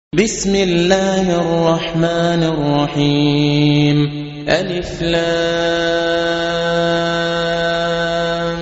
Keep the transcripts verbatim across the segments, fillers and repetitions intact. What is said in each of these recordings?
بسم الله الرحمن الرحيم ألف لام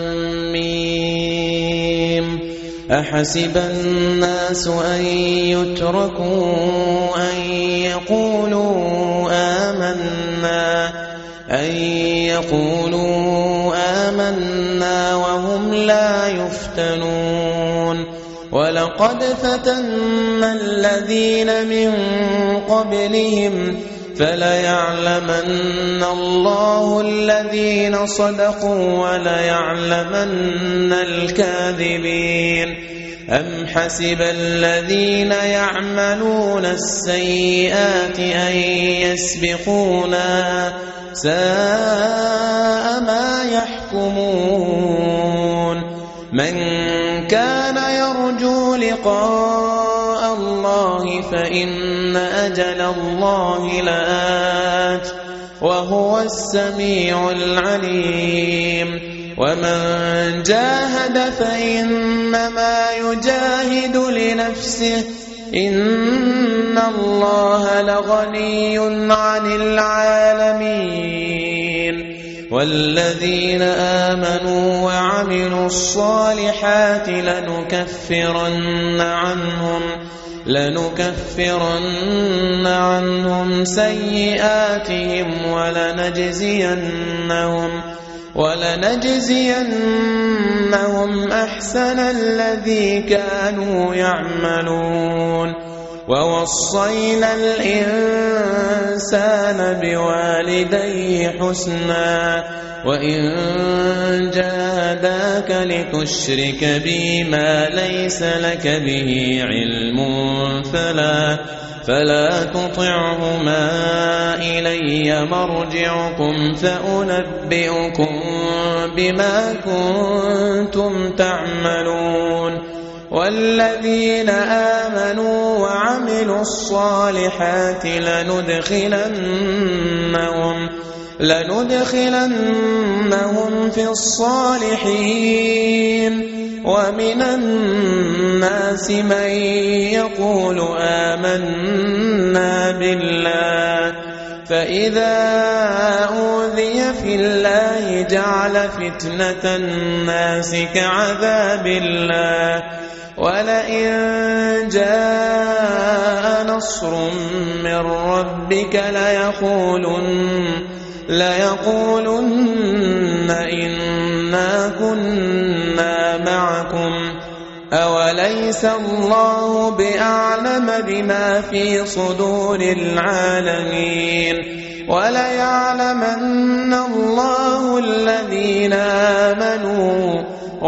ميم أحسب الناس أن يتركوا أن يقولوا آمنا أن يقولوا آمنا وهم لا يفتنون ولقد فتنا الذين من قبلهم فليعلمن الله الذين صدقوا وليعلمن الكاذبين أم حسب الذين يعملون السيئات أن يسبقونا ساء ما يحكمون من كان يرجو لقاء الله فإن أجل الله لآت وهو السميع العليم ومن جاهد فإنما يجاهد لنفسه إن الله لغني عن العالمين والذين آمنوا وعملوا الصالحات لنكفرن عنهم لنكفرن عنهم سيئاتهم ولنجزينهم ولنجزينهم أحسن الذي كانوا يعملون ووصينا الإنسان بوالديه حسنا وإن جاهداك لتشرك بي ما ليس لك به علم فلا فلا تطعهما إلي مرجعكم فأنبئكم بما كنتم تعملون والذين آمنوا وعملوا الصالحات لندخلنهم لندخلنهم في الصالحين ومن الناس من يقول آمنا بالله فإذا أوذي في الله جعل فتنة الناس كعذاب الله ولئن جاء نصر من ربك ليقولن ليقولن إنا كنا معكم أوليس الله بأعلم بما في صدور العالمين وليعلمن الله الذين آمنوا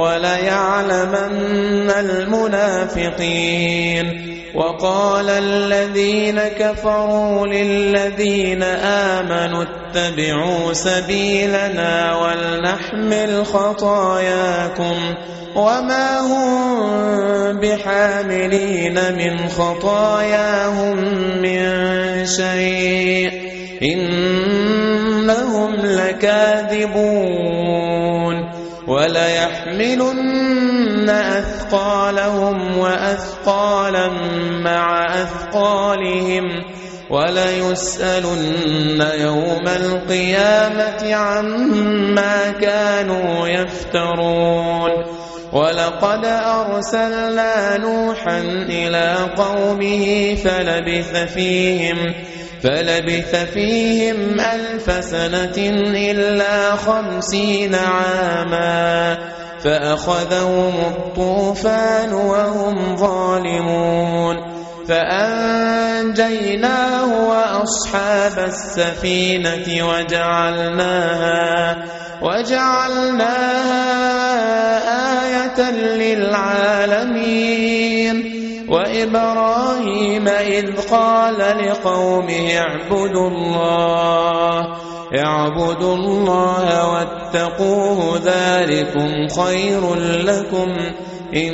وليعلمن المنافقين وقال الذين كفروا للذين آمنوا اتبعوا سبيلنا ولنحمل خطاياكم وما هم بحاملين من خطاياهم من شيء إنهم لكاذبون وليحملن أثقالهم وأثقالا مع أثقالهم وليسألن يوم القيامة عما كانوا يفترون ولقد أرسلنا نوحا إلى قومه فلبث فيهم فلبث فيهم ألف سنة إلا خمسين عاما فأخذهم الطوفان وهم ظالمون فأنجيناه وأصحاب السفينة وجعلناها وجعلناها آية للعالمين وإبراهيم إذ قال لقومه اعبدوا الله اعبدوا الله واتقوه ذلكم خير لكم إن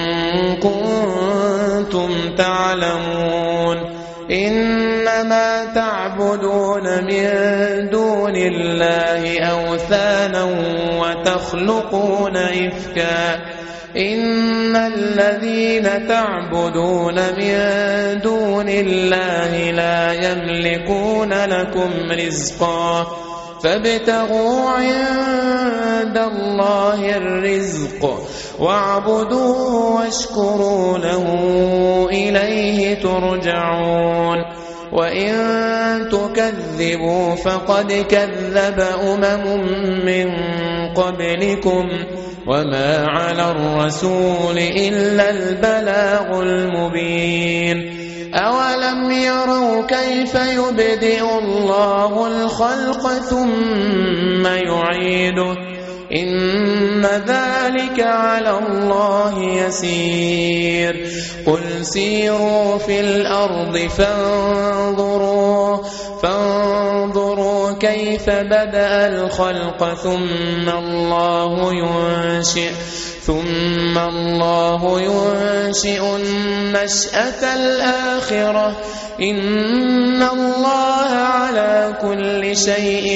كنتم تعلمون إنما تعبدون من دون الله أوثانا وتخلقون إفكا إن الذين تعبدون من دون الله لا يملكون لكم رزقا فابتغوا عند الله الرزق واعبدوه واشكروا له إليه ترجعون وإن تكذبوا فقد كذب أمم من قبلكم وما على الرسول إلا البلاغ المبين أولم يروا كيف يبدئ الله الخلق ثم يعيده إن ذلك على الله يسير قل سيروا في الأرض فانظروا فانظروا كيف بدأ الخلق ثم الله ينشئ ثم الله ينشئ النشأة الآخرة إن الله على كل شيء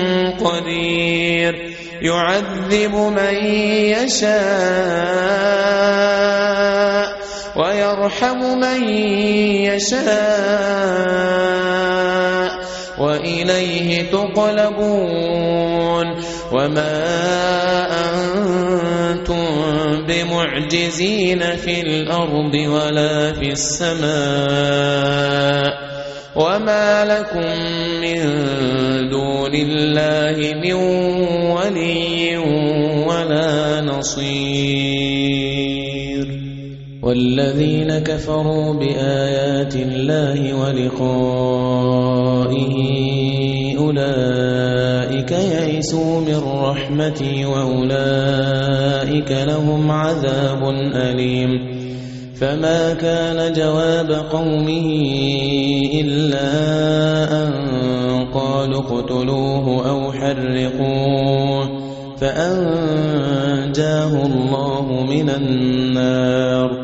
قدير يعذب من يشاء ويرحم من يشاء وإليه تقلبون وما أنتم بمعجزين في الأرض ولا في السماء وما لكم من دون الله من ولي ولا نصير والذين كفروا بآيات الله ولقائه أولئك يئسوا من رحمتي وأولئك لهم عذاب أليم فما كان جواب قومه إلا أن قالوا اقتلوه أو حرقوه فأنجاه الله من النار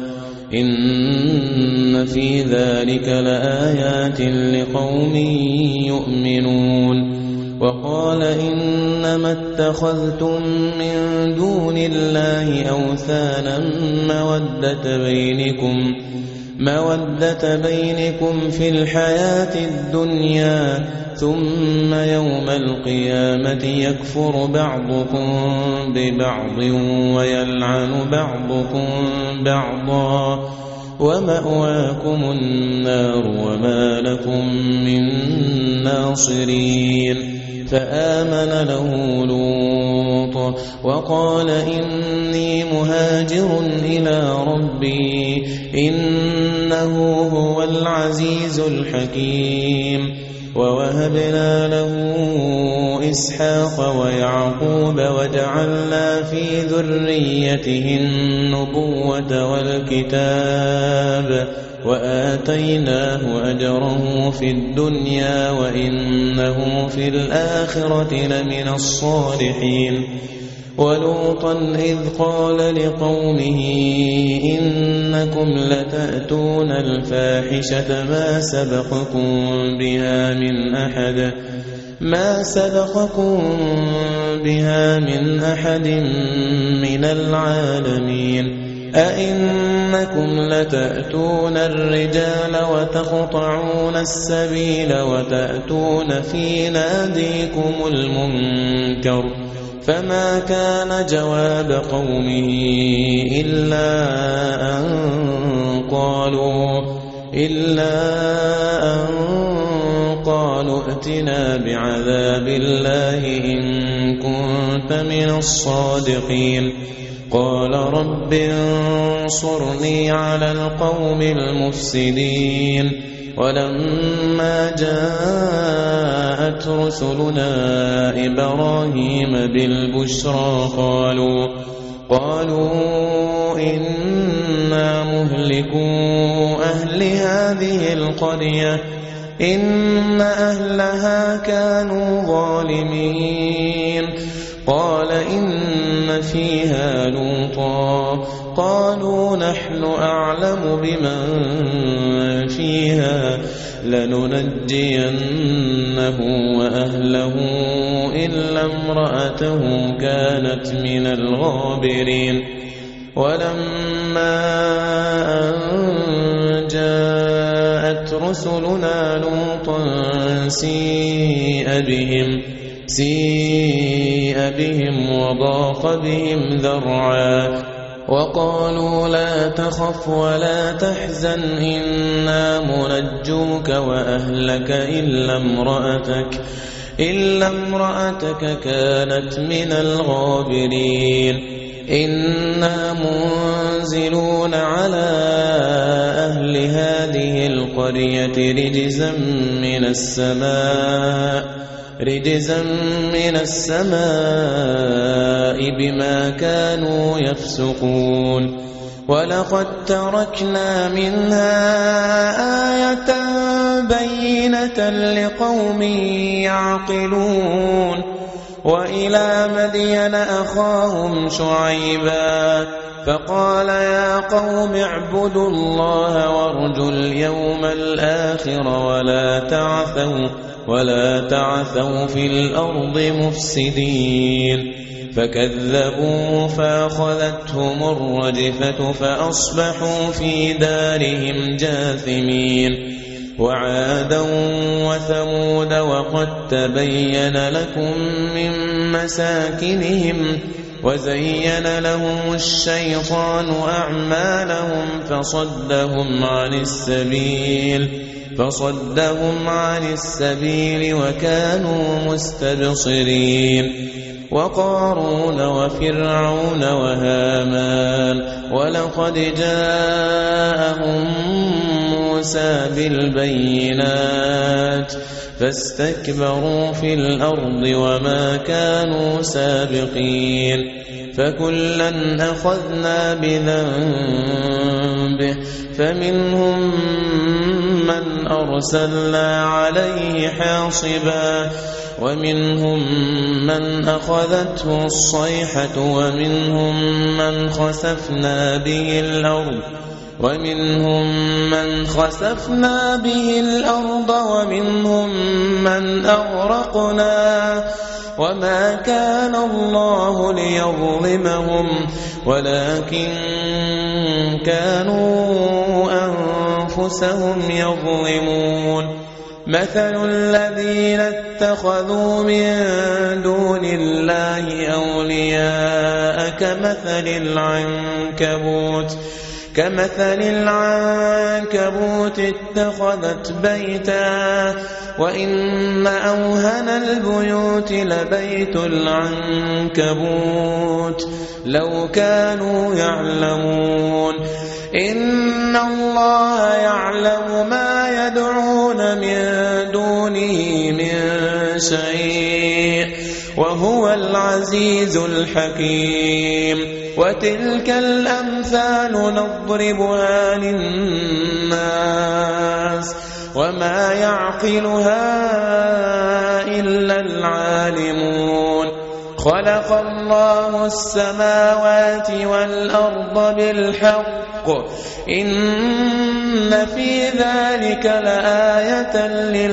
إن في ذلك لآيات لقوم يؤمنون وقال إنما اتخذتم من دون الله أوثانا مودة بينكم مودة بينكم في الحياة الدنيا ثم يوم القيامة يكفر بعضكم ببعض ويلعن بعضكم بعضا ومأواكم النار وما لكم من ناصرين فآمن له لوط وقال إني مهاجر إلى ربي إنه هو العزيز الحكيم ووهبنا له إسحاق ويعقوب وجعلنا في ذريته النبوة والكتاب وآتيناه أجره في الدنيا وإنه في الآخرة لمن الصالحين ولوطا إذ قال لقومه إنكم لتأتون الفاحشة ما سبقكم بها من أحد ما سبقكم بها من أحد من العالمين أئنكم لتأتون الرجال وتقطعون السبيل وتأتون في ناديكم المنكر فما كان جواب قومه إلا أن قالوا إلا أن قالوا ائتنا بعذاب الله إن كنت من الصادقين قال رب انصرني على القوم المفسدين ولما جاءت رسلنا إبراهيم بالبشرى قالوا قالوا إنا مهلكو أهل هذه القرية إن أهلها كانوا ظالمين قال إن فيها لوطا قالوا نحن أعلم بمن فيها لننجينه وأهله إلا امرأته كانت من الغابرين ولما أن جاءت رسلنا لوطا سيء بهم سيء بهم وضاق بهم ذرعا وقالوا لا تخف ولا تحزن إنا منجوك وأهلك إلا امرأتك إلا امرأتك كانت من الغابرين إنا منزلون على أهل هذه القرية رجزا من السماء رجزا من السماء بما كانوا يفسقون ولقد تركنا منها آية بينة لقوم يعقلون وإلى مدين أخاهم شعيبا فقال يا قوم اعبدوا الله وارجوا اليوم الآخر ولا تعثوا ولا تعثوا في الأرض مفسدين فكذبوا فأخذتهم الرجفة فأصبحوا في دارهم جاثمين وعادا وثمود وقد تبين لكم من مساكنهم وزين لهم الشيطان أعمالهم فصدهم عن السبيل فصدهم عن السبيل وكانوا مستبصرين وقارون وفرعون وهامان ولقد جاءهم موسى بالبينات فاستكبروا في الأرض وما كانوا سابقين فكلا أخذنا بذنبه فمنهم من أرسلنا عليه حاصبا ومنهم من أخذته الصيحة ومنهم من خسفنا به الأرض ومنهم من خسفنا به الأرض ومنهم من أغرقنا وما كان الله ليظلمهم ولكن كانوا أنفسهم يظلمون مثل الذين اتخذوا من دون الله أولياء كمثل العنكبوت كمثل العنكبوت اتخذت بيتا وإن أوهن البيوت لبيت العنكبوت لو كانوا يعلمون إن الله يعلم ما يدعون من دونه من شيء وهو العزيز الحكيم وتلك الأمثال نضربها للناس وما يعقلها إلا العالمون خلق الله السماوات والأرض بالحق إن في ذلك لآية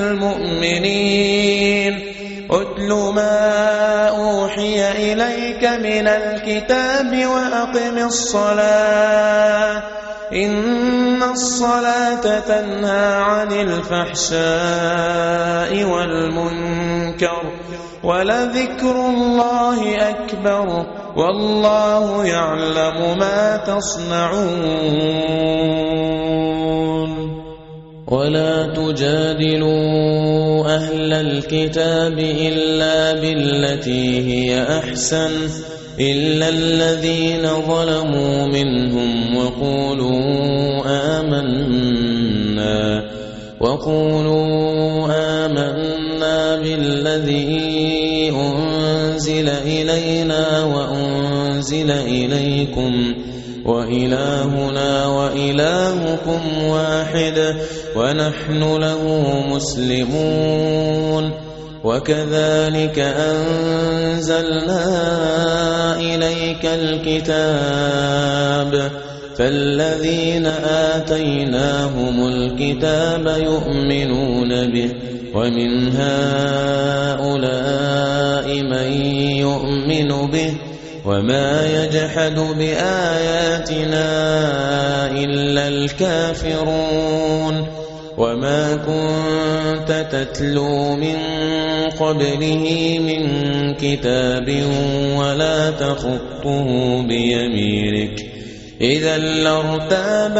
للمؤمنين أتل ما أوحي إليك من الكتاب وأقم الصلاة إن الصلاة تنهى عن الفحشاء والمنكر ولذكر الله أكبر والله يعلم ما تصنعون ولا تجادلوا أهل الكتاب إلا بالتي هي أحسن إلا الذين ظلموا منهم وقولوا آمنا وقولوا آمنا بالذي أنزل إلينا وأنزل إليكم وإلهنا وإلهكم واحد ونحن له مسلمون وكذلك أنزلنا إليك الكتاب فالذين آتيناهم الكتاب يؤمنون به ومن هؤلاء من يؤمن به وما يجحد بآياتنا إلا الكافرون وما كنت تتلو من قبله من كتاب ولا تخطه بيمينك إذا لارتاب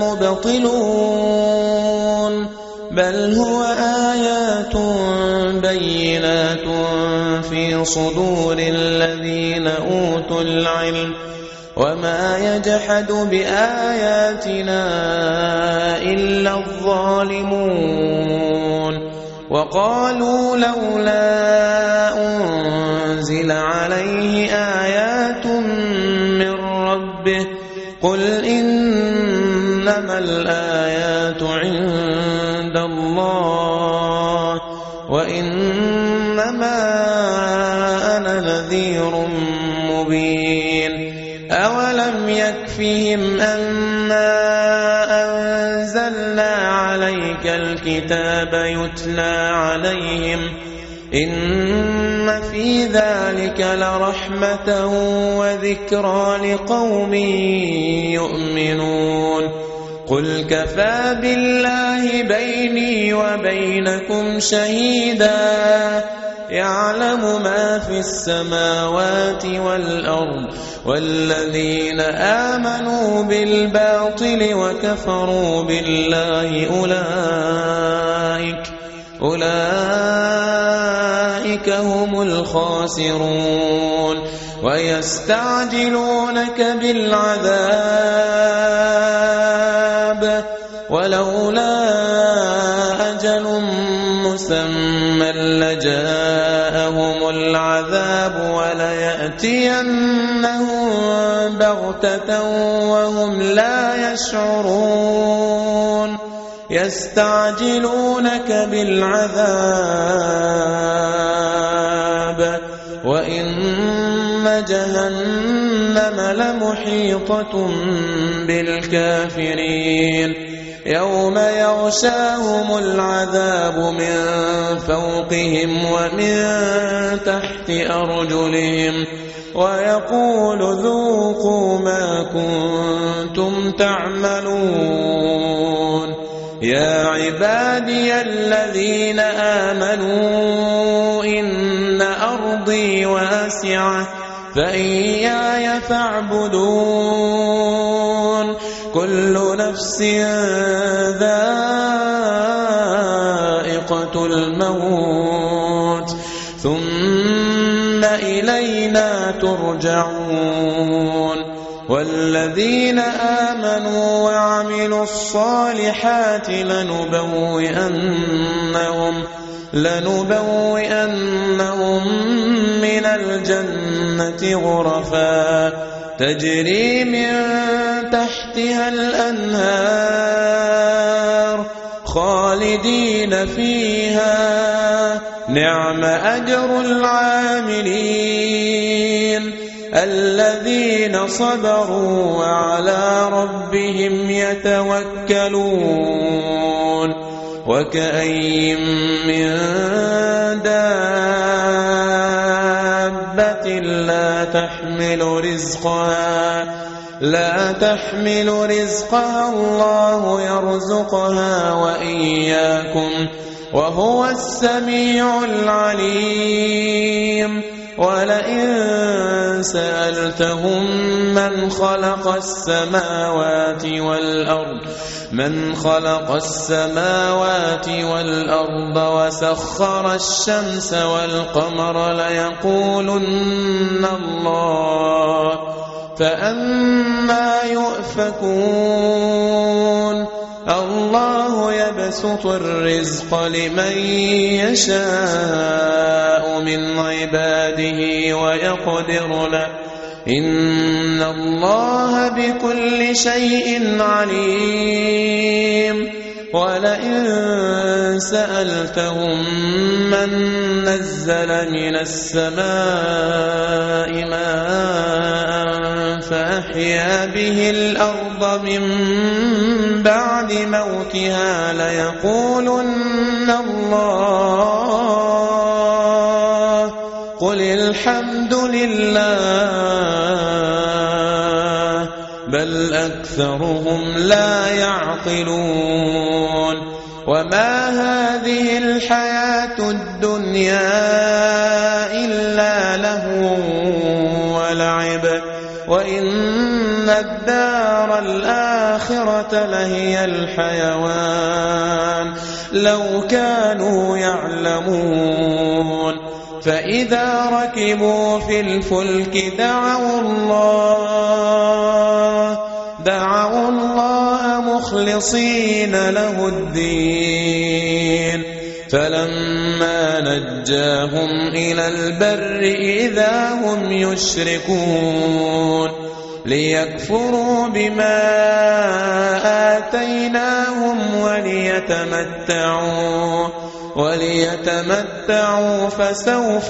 المبطلون بل هو آيات بينات في صدور الذين أوتوا العلم وما يجحد بآياتنا إلا الظالمون وقالوا لولا أنزل عليه آيات من ربه قل إنما الآيات عند الله وإنما أنا نذير مبين أولم يكفهم أنا أنزلنا عليك الكتاب يتلى عليهم إن في ذلك لرحمة وذكرى لقوم يؤمنون قل كفى بالله بيني وبينكم شهيدا يعلم ما في السماوات والأرض والذين آمنوا بالباطل وكفروا بالله أولئك أولئك هم الخاسرون ويستعجلونك بالعذاب ولولا أجل مسمى لجاءهم العذاب وليأتينهم بغتة وهم لا يشعرون يستعجلونك بالعذاب وإن جهنم لمحيطة بالكافرين يوم يغشاهم العذاب من فوقهم ومن تحت أرجلهم ويقول ذوقوا ما كنتم تعملون يا عبادي الذين آمنوا إن أرضي واسعة فإياي فاعبدون كل نفس ذائقة الموت ثم إلينا ترجعون والذين آمنوا وعملوا الصالحات لنبوئنهم لنبوئنهم من الجنة غرفا تجري من تحتها الأنهار خالدين فيها نعم أجر العاملين الذين صبروا وعلى ربهم يتوكلون وكأين من دابة لا تحمل رزقها لا تحمل رزقها الله يرزقها وإياكم وهو السميع العليم ولئن سألتهم من خلق السماوات والأرض من خلق السماوات والأرض وسخر الشمس والقمر ليقولن الله فأما يؤفكون الله يبسط الرزق لمن يشاء من عباده ويقدر له إن الله بكل شيء عليم ولئن سألتهم من نزل من السماء ماء فأحيا به الأرض من بعد موتها ليقولن الله قل الحمد لله بل أكثرهم لا يعقلون وما هذه الحياة الدنيا إلا لهو ولعب وإن الدار الآخرة لهي الحيوان لو كانوا يعلمون فإذا ركبوا في الفلك دعوا الله دعوا الله مخلصين له الدين فلما نجاهم إلى البر إذا هم يشركون ليكفروا بما آتيناهم وليتمتعوا وليتمتعوا فسوف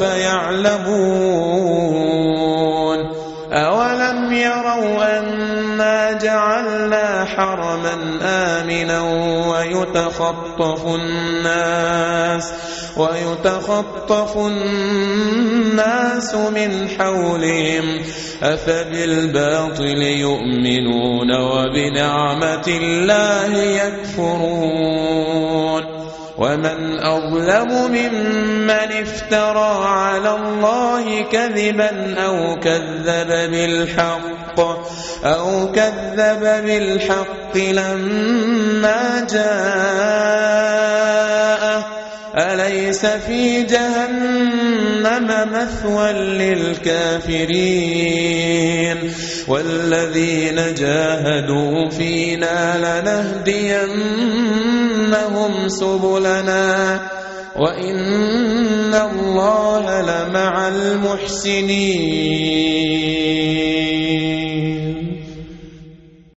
يعلمون أولم يروا أنا جعلنا حرما آمنا ويتخطف الناس ويتخطف الناس من حولهم أفبالباطل يؤمنون وبنعمة الله يكفرون ومن أظلم ممن افترى على الله كذبا أو كذب بالحق أو كذب بالحق لما جاءه أليس في جهنم مثوى للكافرين والذين جاهدوا فينا لنهدينهم سبلنا وإن الله لمع المحسنين.